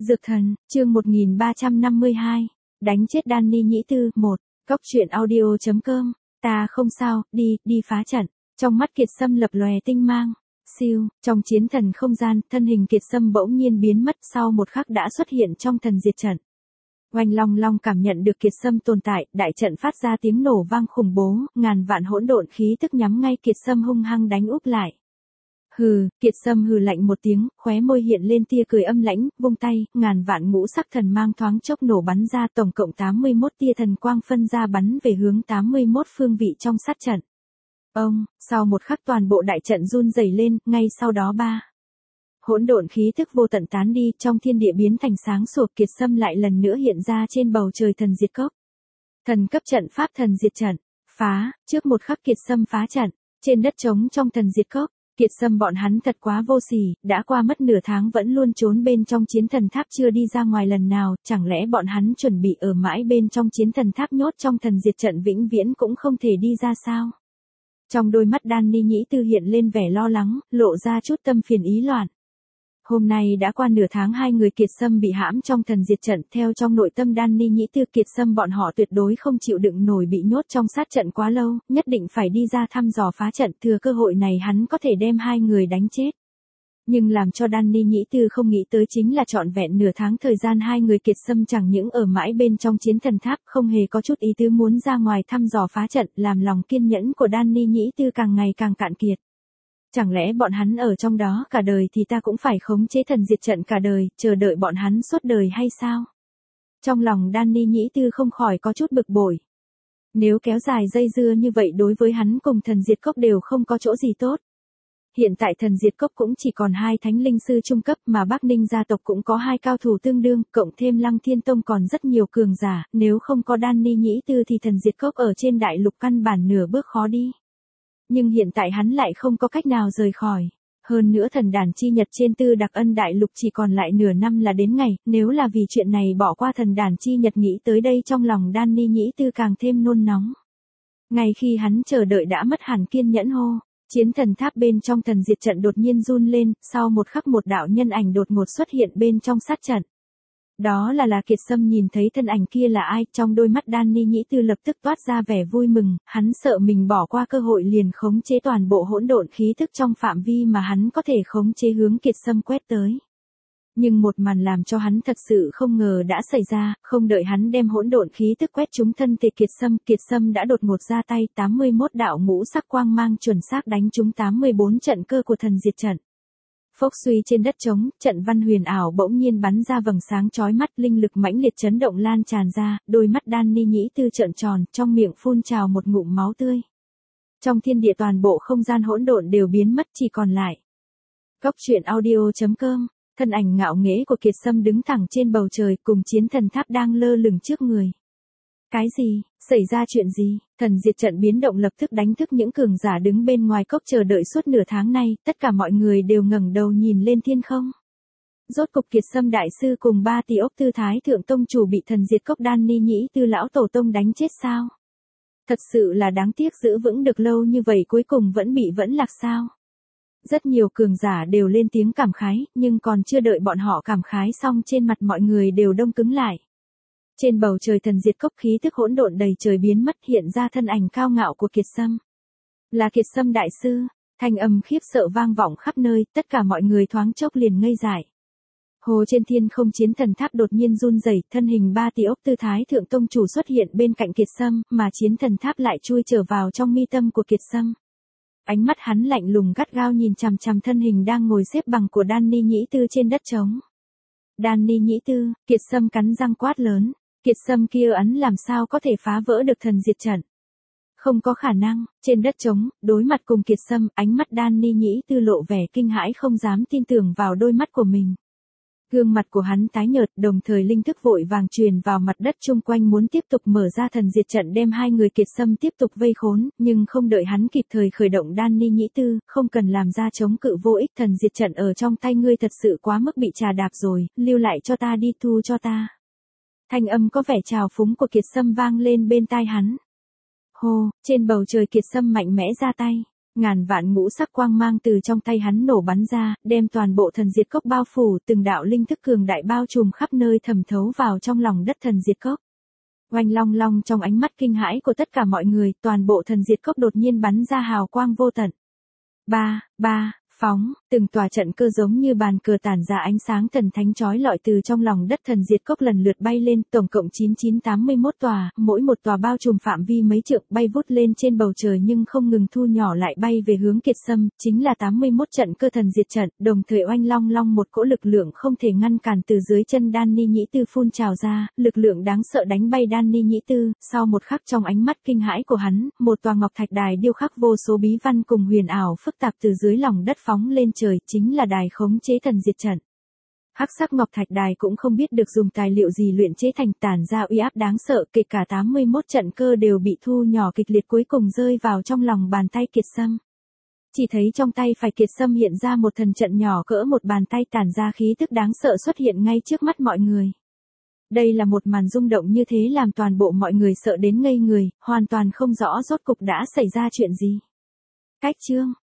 Dược thần, chương 1352. Đánh chết Danny Nhĩ Tư, 1. Cóc truyện audio.com. Ta không sao, đi phá trận. Trong mắt Kiệt Sâm lập lòe tinh mang. Siêu, trong chiến thần không gian, thân hình Kiệt Sâm bỗng nhiên biến mất, sau một khắc đã xuất hiện trong thần diệt trận. Oanh long long cảm nhận được Kiệt Sâm tồn tại, đại trận phát ra tiếng nổ vang khủng bố, ngàn vạn hỗn độn khí tức nhắm ngay Kiệt Sâm hung hăng đánh úp lại. Hừ, Kiệt Sâm hừ lạnh một tiếng, khóe môi hiện lên tia cười âm lãnh, vung tay, ngàn vạn ngũ sắc thần mang thoáng chốc nổ bắn ra, tổng cộng 81 tia thần quang phân ra bắn về hướng 81 phương vị trong sát trận. Sau một khắc toàn bộ đại trận run rẩy lên, ngay sau đó hỗn độn khí tức vô tận tán đi, trong thiên địa biến thành sáng sủa. Kiệt Sâm lại lần nữa hiện ra trên bầu trời thần diệt cốc. Thần cấp trận pháp thần diệt trận, phá, trước một khắc Kiệt Sâm phá trận, trên đất trống trong thần diệt cốc. Kiệt Sâm bọn hắn thật quá vô sỉ, đã qua mất nửa tháng vẫn luôn trốn bên trong chiến thần tháp chưa đi ra ngoài lần nào, chẳng lẽ bọn hắn chuẩn bị ở mãi bên trong chiến thần tháp nhốt trong thần diệt trận vĩnh viễn cũng không thể đi ra sao? Trong đôi mắt Danny Nhĩ Tư hiện lên vẻ lo lắng, lộ ra chút tâm phiền ý loạn. Hôm nay đã qua nửa tháng hai người Kiệt Sâm bị hãm trong thần diệt trận, theo trong nội tâm Danny Nhĩ Tư, Kiệt Sâm bọn họ tuyệt đối không chịu đựng nổi bị nhốt trong sát trận quá lâu, nhất định phải đi ra thăm dò phá trận, thừa cơ hội này hắn có thể đem hai người đánh chết. Nhưng làm cho Danny Nhĩ Tư không nghĩ tới chính là trọn vẹn nửa tháng thời gian hai người Kiệt Sâm chẳng những ở mãi bên trong chiến thần tháp, không hề có chút ý tứ muốn ra ngoài thăm dò phá trận, làm lòng kiên nhẫn của Danny Nhĩ Tư càng ngày càng cạn kiệt. Chẳng lẽ bọn hắn ở trong đó cả đời thì ta cũng phải khống chế thần diệt trận cả đời, chờ đợi bọn hắn suốt đời hay sao? Trong lòng Danny Nhĩ Tư không khỏi có chút bực bội. Nếu kéo dài dây dưa như vậy đối với hắn cùng thần diệt cốc đều không có chỗ gì tốt. Hiện tại thần diệt cốc cũng chỉ còn 2 thánh linh sư trung cấp, mà Bắc Ninh gia tộc cũng có 2 cao thủ tương đương, cộng thêm Lăng Thiên Tông còn rất nhiều cường giả, nếu không có Danny Nhĩ Tư thì thần diệt cốc ở trên đại lục căn bản nửa bước khó đi. Nhưng hiện tại hắn lại không có cách nào rời khỏi. Hơn nữa thần đàn chi nhật trên Tư Đặc Ân đại lục chỉ còn lại nửa năm là đến ngày, nếu là vì chuyện này bỏ qua thần đàn chi nhật, nghĩ tới đây trong lòng Danny Nhĩ Tư càng thêm nôn nóng. Ngay khi hắn chờ đợi đã mất hẳn kiên nhẫn hô. Chiến thần tháp bên trong thần diệt trận đột nhiên run lên, sau một khắc một đạo nhân ảnh đột ngột xuất hiện bên trong sát trận. Đó là Kiệt Sâm. Nhìn thấy thân ảnh kia là ai, trong đôi mắt Danny Nhĩ Tư lập tức toát ra vẻ vui mừng, hắn sợ mình bỏ qua cơ hội liền khống chế toàn bộ hỗn độn khí thức trong phạm vi mà hắn có thể khống chế hướng Kiệt Sâm quét tới. Nhưng một màn làm cho hắn thật sự không ngờ đã xảy ra, không đợi hắn đem hỗn độn khí tức quét trúng thân thể Kiệt Sâm đã đột ngột ra tay, 81 đạo ngũ sắc quang mang chuẩn xác đánh trúng 84 trận cơ của thần diệt trận. Phốc suy, trên đất trống, trận văn huyền ảo bỗng nhiên bắn ra vầng sáng chói mắt, linh lực mãnh liệt chấn động lan tràn ra, đôi mắt Danny Nhĩ Tư trợn tròn, trong miệng phun trào một ngụm máu tươi. Trong thiên địa toàn bộ không gian hỗn độn đều biến mất, chỉ còn lại Cóc truyện audio.com. Thân ảnh ngạo nghễ của Kiệt Sâm đứng thẳng trên bầu trời, cùng chiến thần tháp đang lơ lửng trước người. Cái gì? Xảy ra chuyện gì? Thần diệt trận biến động lập tức đánh thức những cường giả đứng bên ngoài cốc chờ đợi suốt nửa tháng nay, tất cả mọi người đều ngẩng đầu nhìn lên thiên không. Rốt cục Kiệt Sâm đại sư cùng 3 tỷ ốc Tư Thái Thượng Tông chủ bị thần diệt cốc Danny Nhĩ Tư lão tổ tông đánh chết sao? Thật sự là đáng tiếc, giữ vững được lâu như vậy cuối cùng vẫn lạc sao? Rất nhiều cường giả đều lên tiếng cảm khái, nhưng còn chưa đợi bọn họ cảm khái xong, trên mặt mọi người đều đông cứng lại. Trên bầu trời thần diệt cốc khí tức hỗn độn đầy trời biến mất, hiện ra thân ảnh cao ngạo của Kiệt Sâm. Là Kiệt Sâm đại sư, thanh âm khiếp sợ vang vọng khắp nơi, tất cả mọi người thoáng chốc liền ngây dại. Hồ trên thiên không, chiến thần tháp đột nhiên run rẩy, thân hình 3 tỷ ốc Tư Thái Thượng Tông chủ xuất hiện bên cạnh Kiệt Sâm, mà chiến thần tháp lại chui trở vào trong mi tâm của Kiệt Sâm. Ánh mắt hắn lạnh lùng gắt gao nhìn chằm chằm thân hình đang ngồi xếp bằng của Danny Nhĩ Tư trên đất trống. Danny Nhĩ Tư, Kiệt Sâm cắn răng quát lớn. Kiệt Sâm kia ấn làm sao có thể phá vỡ được thần diệt trận? Không có khả năng. Trên đất trống, đối mặt cùng Kiệt Sâm, ánh mắt Danny Nhĩ Tư lộ vẻ kinh hãi, không dám tin tưởng vào đôi mắt của mình. Gương mặt của hắn tái nhợt, đồng thời linh thức vội vàng truyền vào mặt đất chung quanh muốn tiếp tục mở ra thần diệt trận đem hai người Kiệt Sâm tiếp tục vây khốn, nhưng không đợi hắn kịp thời khởi động Danny Nhĩ Tư, không cần làm ra chống cự vô ích, thần diệt trận ở trong tay ngươi thật sự quá mức bị trà đạp rồi, lưu lại cho ta đi, thu cho ta. Thanh âm có vẻ trào phúng của Kiệt Sâm vang lên bên tai hắn. Hô, trên bầu trời Kiệt Sâm mạnh mẽ ra tay. Ngàn vạn ngũ sắc quang mang từ trong tay hắn nổ bắn ra, đem toàn bộ thần diệt cốc bao phủ, từng đạo linh thức cường đại bao trùm khắp nơi thẩm thấu vào trong lòng đất thần diệt cốc. Oanh long long trong ánh mắt kinh hãi của tất cả mọi người, toàn bộ thần diệt cốc đột nhiên bắn ra hào quang vô tận. Ba, phóng, từng tòa trận cơ giống như bàn cờ tản ra ánh sáng thần thánh chói lọi từ trong lòng đất thần diệt cốc lần lượt bay lên, tổng cộng 9981 tòa, mỗi một tòa bao trùm phạm vi mấy trượng, bay vút lên trên bầu trời nhưng không ngừng thu nhỏ lại bay về hướng Kiệt Sâm, chính là 81 trận cơ thần diệt trận, đồng thời oanh long long một cỗ lực lượng không thể ngăn cản từ dưới chân Đan Ni Nhĩ Tư phun trào ra, lực lượng đáng sợ đánh bay Đan Ni Nhĩ Tư, sau một khắc trong ánh mắt kinh hãi của hắn, một tòa ngọc thạch đài điêu khắc vô số bí văn cùng huyền ảo phức tạp từ dưới lòng đất phóng lên trời, chính là đài khống chế thần diệt trận. Hắc sắc ngọc thạch đài cũng không biết được dùng tài liệu gì luyện chế thành, tản ra uy áp đáng sợ, kể cả 81 trận cơ đều bị thu nhỏ kịch liệt, cuối cùng rơi vào trong lòng bàn tay Kiệt Sâm. Chỉ thấy trong tay phải Kiệt Sâm hiện ra một thần trận nhỏ cỡ một bàn tay, tản ra khí tức đáng sợ xuất hiện ngay trước mắt mọi người. Đây là một màn rung động như thế làm toàn bộ mọi người sợ đến ngây người, hoàn toàn không rõ rốt cục đã xảy ra chuyện gì. Cách chương